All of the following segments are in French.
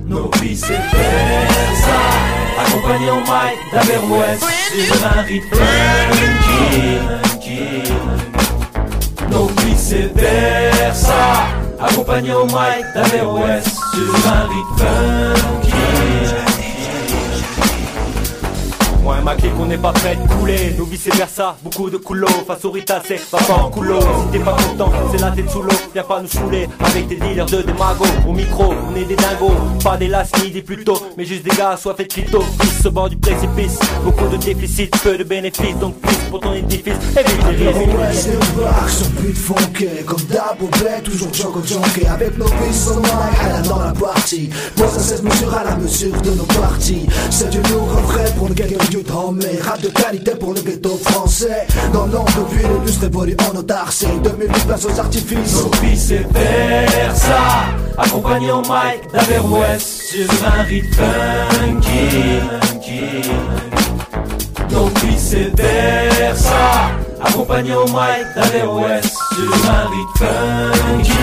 nos vice-versa. Accompagné au mic d'Averroès sur un rythme funky. Nos vice-versa. Accompagné au mic d'Averroès sur un rythme funky. Moi et ma clique on n'est pas prêt de couler, nous vice versa, beaucoup de coulots, face au ritassé, va pas en coulo. Si t'es pas content, c'est la tête sous l'eau, viens pas nous saouler avec des dealers de démago. Au micro, on est des dingos, pas des lasses ni des plutôt, mais juste des gars assoiffés de clito. Fils au bord du précipice, beaucoup de déficits, peu de bénéfices, donc plus pour ton édifice, évite les risques. Ouais, les barques sont plus de funky, comme d'hab au bled, toujours junkie. Avec nos pistes au mic, à dans la partie. Pose à cette mesure à la mesure de nos parties. C'est du lourd refrain pour le ghetto du temps, mais rap de qualité pour le ghetto français. Dans l'ombre depuis le lustre évolue en autarcie. 2008 place aux artifices. Nos vice-versa, accompagné au mic d'Averroès sur un rythme funky. Nos vice-versa, accompagné au mic d'Averroès sur un rythme funky.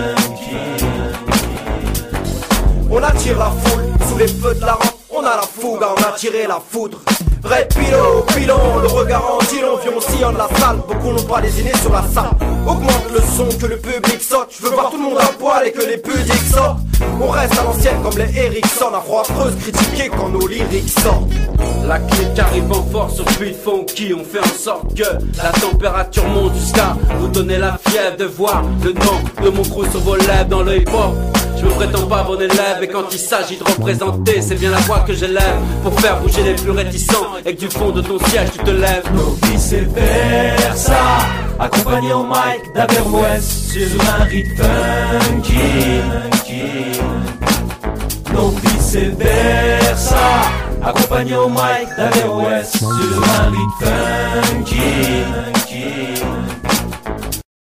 On attire la foule sous les feux de la rampe. On a la fougue, on a tiré la foudre. Vrai pilon, le regard en dilon. Viens, on sillonne la salle, beaucoup n'ont pas lésiné sur la salle. Augmente le son, que le public saute. Je veux voir tout le monde à poil et que les pudiques sortent. On reste à l'ancienne comme les Ericsson. À froid creuse, critiquer quand nos lyriques sortent. La clique arrive en force sur beat funky. On fait en sorte que la température monte jusqu'à nous donner la fièvre de voir le nom de mon crew sur vos lèvres dans le hip-hop. Je me prétends pas bon élève et quand il s'agit de représenter, c'est bien la voix que j'élève pour faire bouger les plus réticents et que du fond de ton siège tu te lèves. Nos vice-versa, accompagné au mic d'Averroès sur un rythme funky. Nos vice-versa, accompagné au mic d'Averroès sur un rythme funky.